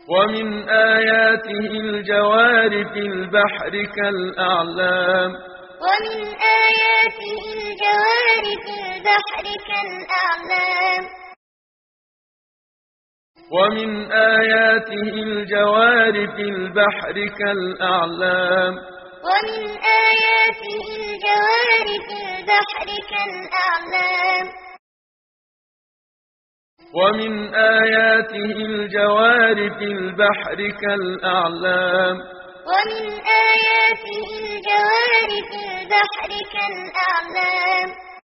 ومن آياته الجوار في البحر كالأعلام ومن آياته الجوار في البحر كالأعلام ومن آياته الجوار في البحر كالأعلام ومن آياته الجوار في البحر كالأعلام ومن آياته الجوار في البحر كالأعلام ومن آياته الجوار في البحر كالأعلام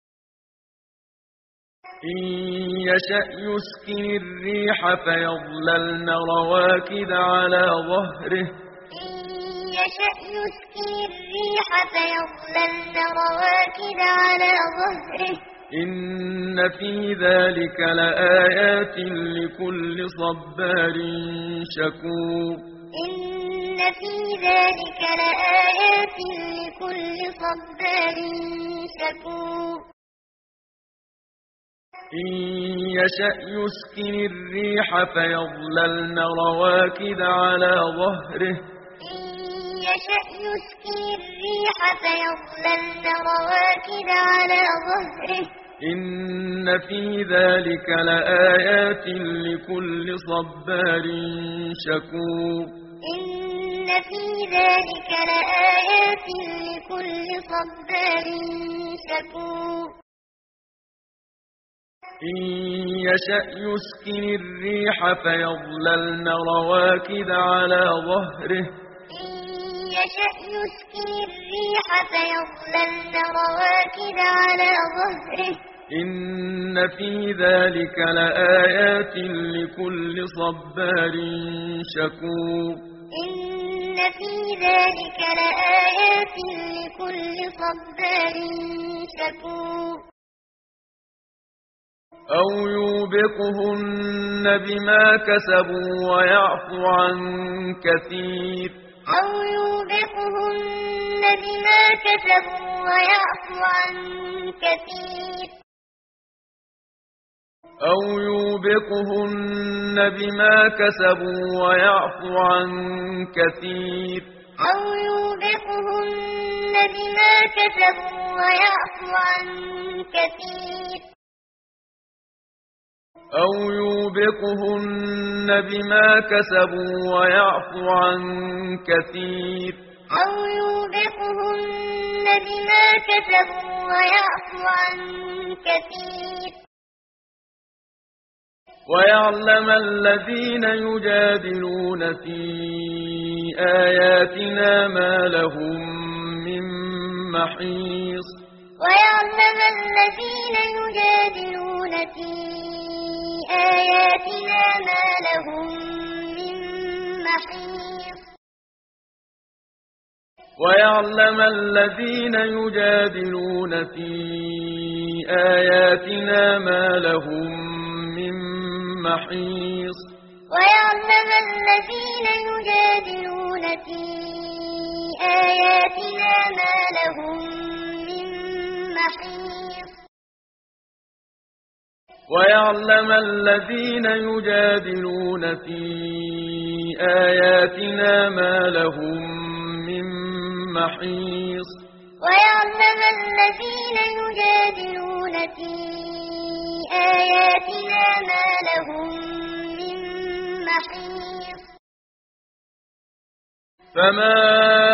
إن يشأ يسكن الريح فيظللن رواكد على ظهره إن يشأ يسكن الريح فيظللن رواكد على ظهره إن في ذلك لآيات لكل صبار شكور إن في ذلك لآيات لكل صبار شكور إن يشأ يسكن الريح فيظللن رواكد على ظهره إن يشأ يسكن الريح فيظللن رواكد على ظهره إن في ذلك لآيات لكل صبار شكور إن في ذلك لآيات لكل صبار شكور إن يشأ يسكن الريح فيظللن رواكد على ظهره إن يشأ يسكن الريح فيظللن رواكد على ظهره إن في ذلك لآيات لكل صبار شكور إن في ذلك لآيات لكل صبار شكور أو يوبقهن بما كسبوا ويعفو عن كثير أو يوبقهن بما كسبوا ويعفو عن كثير أو يوبقهن بما كسبوا ويعفو عن كثير أو يوبقهن بما كسبوا ويعفو عن كثير أو يوبقهن بما كسبوا ويعفو عن كثير أو يوبقهن بما كسبوا ويعفو عن كثير ويعلم الذين يجادلون في آياتنا ما لهم من محيص ويعلم الذين يجادلون في آياتنا ما لهم من محيص ويعلم الذين يجادلون في آياتنا ما لهم من محيص ويعلم الذين يجادلون في آياتنا ما لهم من محيص ويعلم الذين يجادلون في آياتنا ما لهم من محيص ويعلم الذين يجادلون في آياتنا ما لهم من محيص فما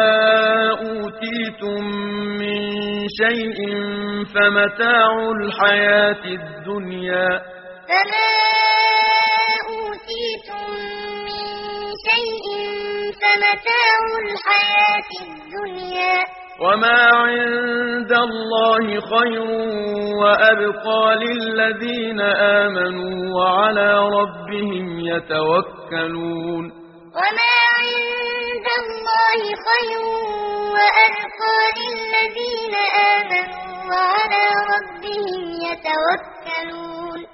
أوتيتم من شيء فمتاع الحياة الدنيا فما أوتيتم من شيء فمتاع الحياة الدنيا وما عند الله خير وأبقى للذين آمنوا وعلى ربهم يتوكلون وما عند الله خير وأبقى للذين آمنوا وعلى ربهم يتوكلون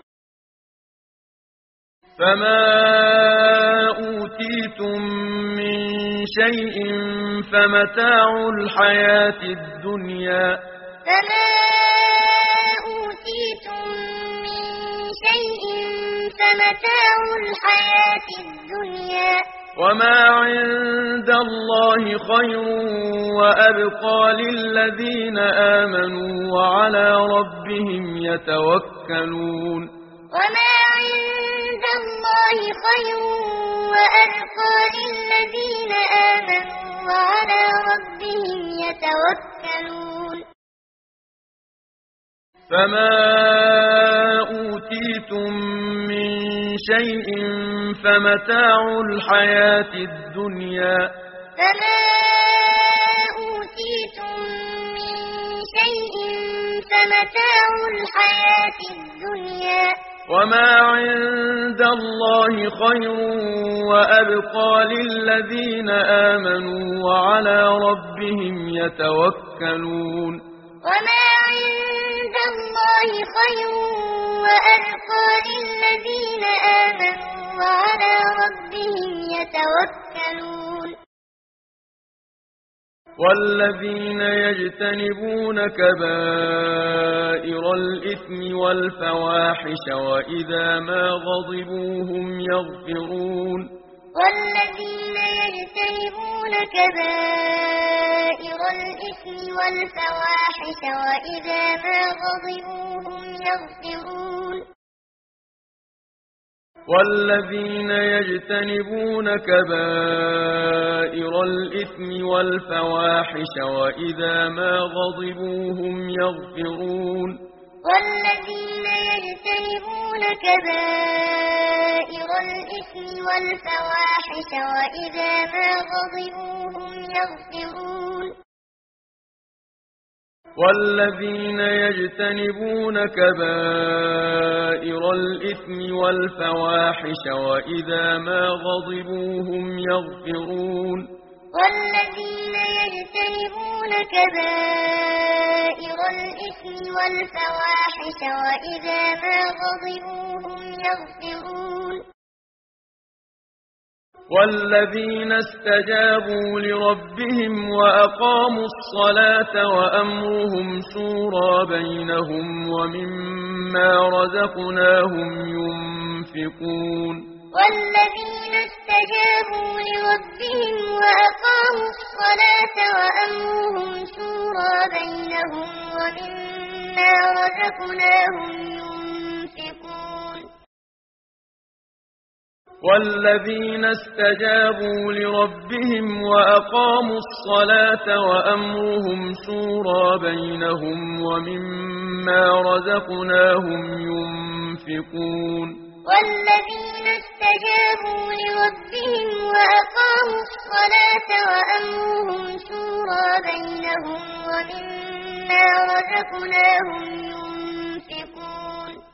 فما أوتيتم من شيء فمتاع الحياة الدنيا فما أوتيتم من شيء فمتاع الحياة الدنيا وما عند الله خير وأبقى للذين آمنوا وعلى ربهم يتوكلون وما عند الله خير وأبقى للذين آمنوا وعلى ربهم يتوكلون فما أوتيتم من شيء فمتاع الحياة الدنيا فما أوتيتم من شيء فمتاع الحياة الدنيا وما عند الله خير وأبقى للذين آمنوا وعلى ربهم يتوكلون وما عند الله خير وأبقى للذين آمنوا وعلى ربهم يتوكلون والذين يجتنبون كبائر الإثم والفواحش وإذا ما غضبوا هم يغفرون والذين يجتنبون كبائر الإثم والفواحش وإذا ما غضبوا هم يغفرون والذين يجتنبون كبائر الإثم والفواحش وإذا ما غضبوا هم يغفرون والذين يجتنبون كبائر الإثم والفواحش وإذا ما غضبوا هم يغفرون والذين يجتنبون كبائر الإثم والفواحش وإذا ما غضبوا هم يغفرون والذين يجتنبون كبائر الإثم والفواحش وإذا ما غضبوا هم يغفرون والذين استجابوا لربهم وأقاموا الصلاة وأمرهم شورى بينهم ومما رزقناهم ينفقون والذين استجابوا لربهم وأقاموا الصلاة وأمرهم شورى بينهم ومما رزقناهم ينفقون والذين استجابوا لربهم وأقاموا الصلاة وأمرهم شورى بينهم ومما رزقناهم ينفقون والذين استجابوا لربهم وأقاموا الصلاة وأمرهم شورى بينهم ومما رزقناهم ينفقون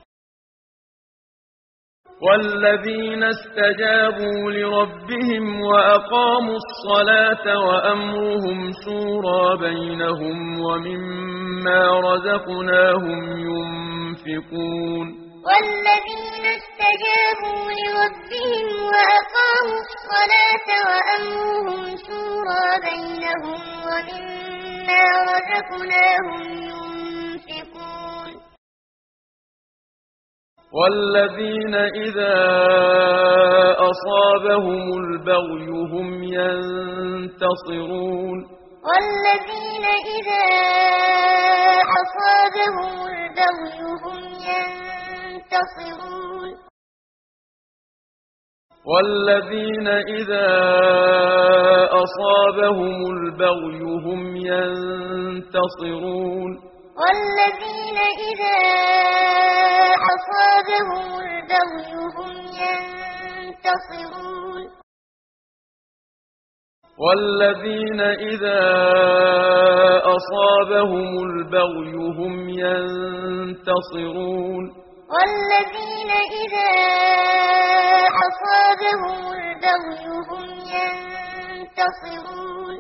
والذين استجابوا لربهم وأقاموا الصلاة وأمرهم شورى بينهم ومما رزقناهم ينفقون والذين استجابوا لربهم وأقاموا الصلاة وأمرهم شورى بينهم ومما رزقناهم ينفقون والذين إذا أصابهم البغي هم ينتصرون والذين إذا أصابهم البغي هم ينتصرون والذين إذا أصابهم البغي هم ينتصرون والذين إذا أصابهم البغي هم ينتصرون والذين إذا أصابهم البغي هم ينتصرون والذين إذا أصابهم البغي هم ينتصرون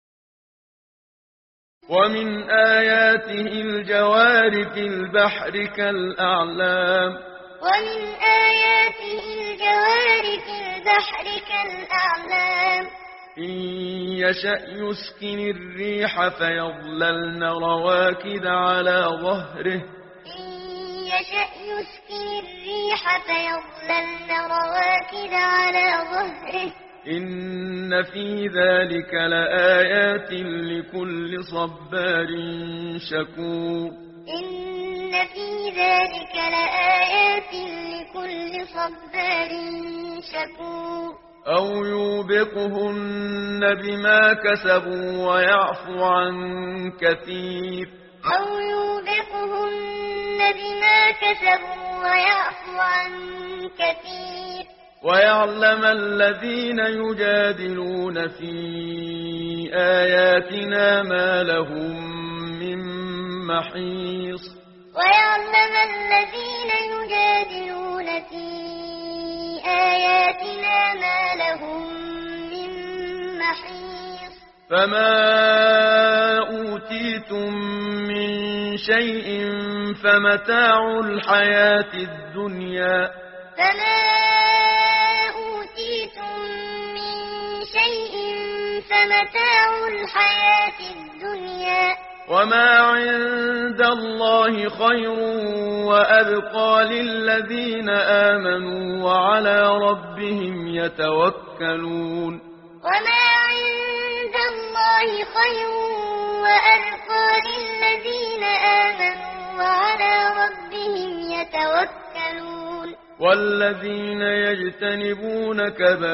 ومن آياته الجوار في البحر كالأعلام ومن آياته الجوار في البحر كالأعلام إن يشأ يسكن الريح فيظللن رواكد على ظهره إن يشأ يسكن الريح فيظللن رواكد على ظهره إن في ذلك لآيات لكل صبار شكور إن في ذلك لآيات لكل صبار شكور أو يوبقهن بما كسبوا ويعفو عن كثير أو يوبقهن بما كسبوا ويعفو عن كثير ويعلم الذين يجادلون في آياتنا ما لهم من محيص ويعلم الذين يجادلون في آياتنا ما لهم من محيص فما أوتيتم من شيء فمتاع الحياة الدنيا فما أوتيتم من شيء فمتاع الحياة الدنيا وما عند الله خير وأبقى للذين آمنوا وعلى ربهم يتوكلون وما عند الله خير وأبقى للذين آمنوا وعلى ربهم يتوكلون والذين يجتنبون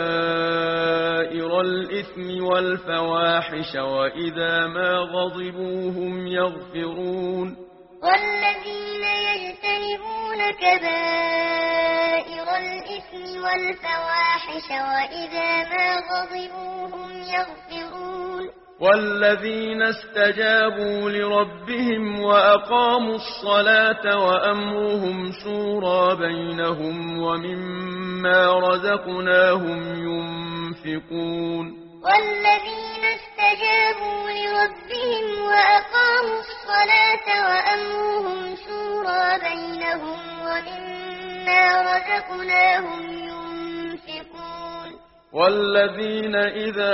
كبائر الإثم والفواحش وإذا ما غضبوا هم يغفرون والذين يجتنبون كبائر الإثم والفواحش وإذا ما غضبوا هم يغفرون والذين استجابوا لربهم وأقاموا الصلاة وأمرهم شورى بينهم ومما رزقناهم ينفقون والذين استجابوا لربهم وأقاموا الصلاة وأمرهم شورى بينهم ومما رزقناهم ينفقون والذين إذا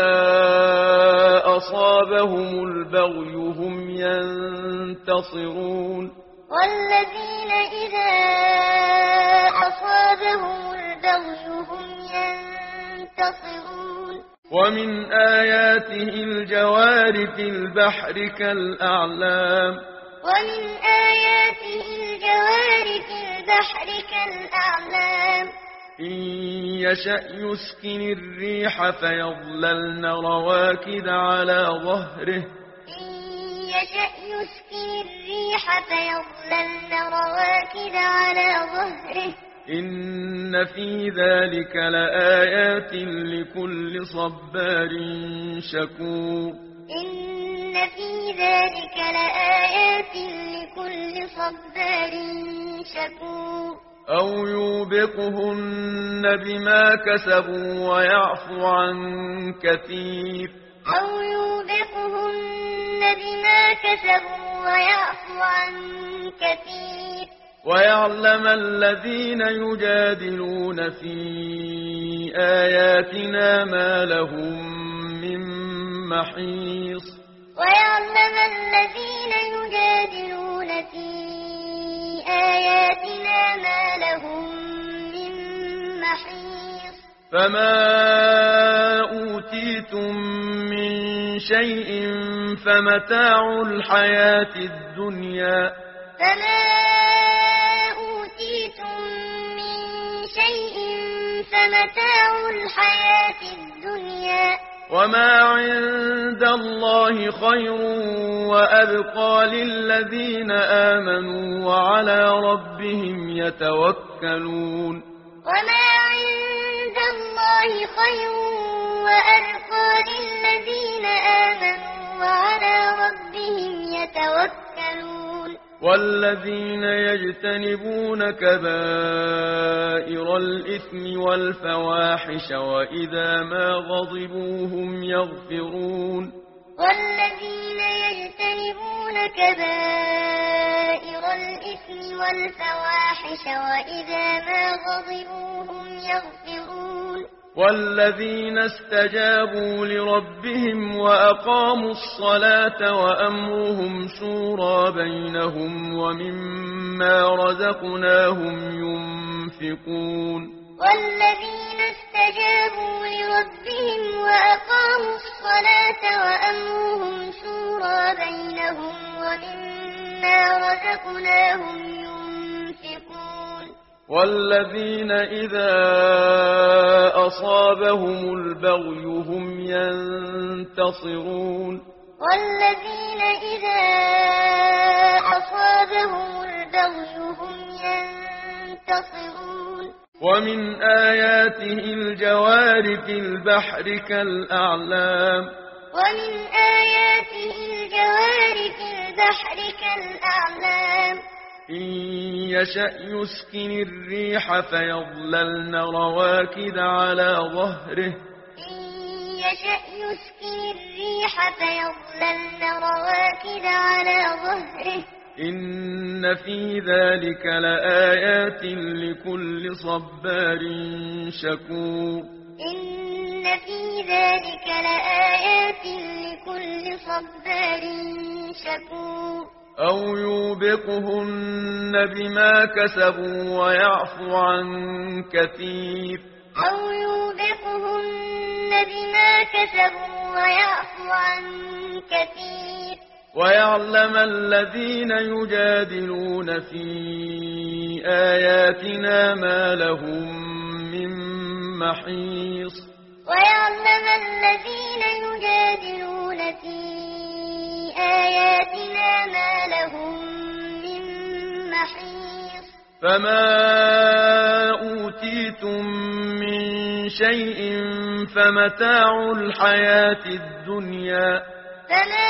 أصابهم البغي هم ينتصرون والذين إذا أصابهم البغي هم ينتصرون ومن آياته الجوار في البحر كالأعلام ومن آياته الجوار في البحر كالأعلام إن يشأ يسكن الريح فيظللن رواكد على ظهره إن يشأ يسكن الريح فيظللن رواكد على ظهره إن في ذلك لآيات لكل صبار شكور إن في ذلك لآيات لكل صبار شكور أو يوبقهن بما كسبوا ويعفو عن كثير أو يوبقهن بما كسبوا ويعفو عن كثير ويعلم الذين يجادلون في آياتنا ما لهم من محيص ويعلم الذين يجادلون في آياتنا ما لهم من محيص فما أوتيتم من شيء فمتاع الحياة الدنيا فما أوتيتم من شيء فمتاع الحياة الدنيا وما عند الله خير وأبقى للذين آمنوا وعلى ربهم يتوكلون وما عند الله خير وأبقى للذين آمنوا وعلى ربهم يتوكلون والذين يجتنبون كبائر الإثم والفواحش وإذا ما غضبوا هم يغفرون والذين يجتنبون كبائر الإثم والفواحش وإذا ما غضبوا هم يغفرون والذين استجابوا لربهم وأقاموا الصلاة وأمرهم شورى بينهم ومما رزقناهم ينفقون والذين استجابوا لربهم الصلاة وأمرهم شورى بينهم ومما رزقناهم ينفقون والذين إذا أصابهم البغي هم ينتصرون والذين إذا أصابهم البغي هم ينتصرون ومن آياته الجوار في البحر كالأعلام ومن آياته الجوار في البحر كالأعلام إن يشأ يسكن الريح فيظللن رواكد على ظهره إن يشأ يسكن الريح فيظللن رواكد على ظهره إن في ذلك لآيات لكل صبار شكور إن في ذلك لآيات لكل صبار شكور أو يوبقهن بما كسبوا ويعفو عن كثير أو يوبقهن بما كسبوا ويعفو عن كثير ويعلم الذين يجادلون في آياتنا ما لهم من محيص ويعلم الذين يجادلون في آياتنا ما لهم من محيص فما أوتيتم من شيء فمتاع الحياة الدنيا فما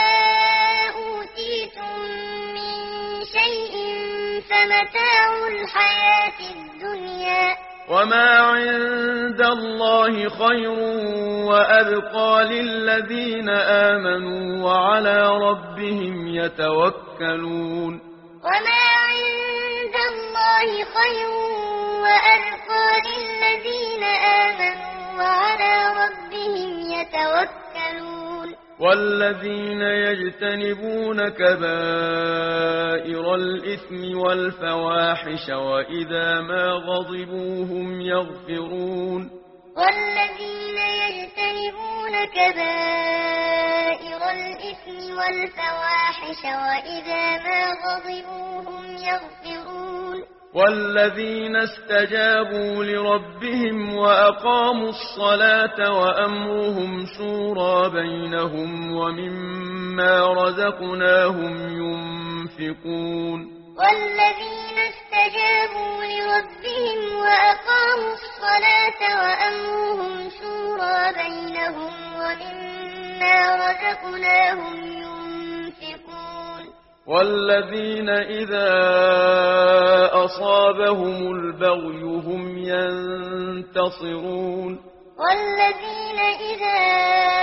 أوتيتم من شيء فمتاع الحياة الدنيا وما عند الله خير وأبقى للذين آمنوا وعلى ربهم يتوكلون وما عند الله خير وأبقى للذين آمنوا وعلى ربهم يتوكلون والذين يجتنبون كبائر الإثم والفواحش وإذا ما غضبوا هم يغفرون والذين يجتنبون كبائر الإثم والفواحش وإذا ما غضبوا هم يغفرون والذين استجابوا لربهم وأقاموا الصلاة وأمرهم شورى بينهم ومما رزقناهم ينفقون والذين استجابوا لربهم وأقاموا الصلاة وأمرهم شورى بينهم ومما رزقناهم ينفقون والذين إذا أصابهم البغي هم ينتصرون والذين إذا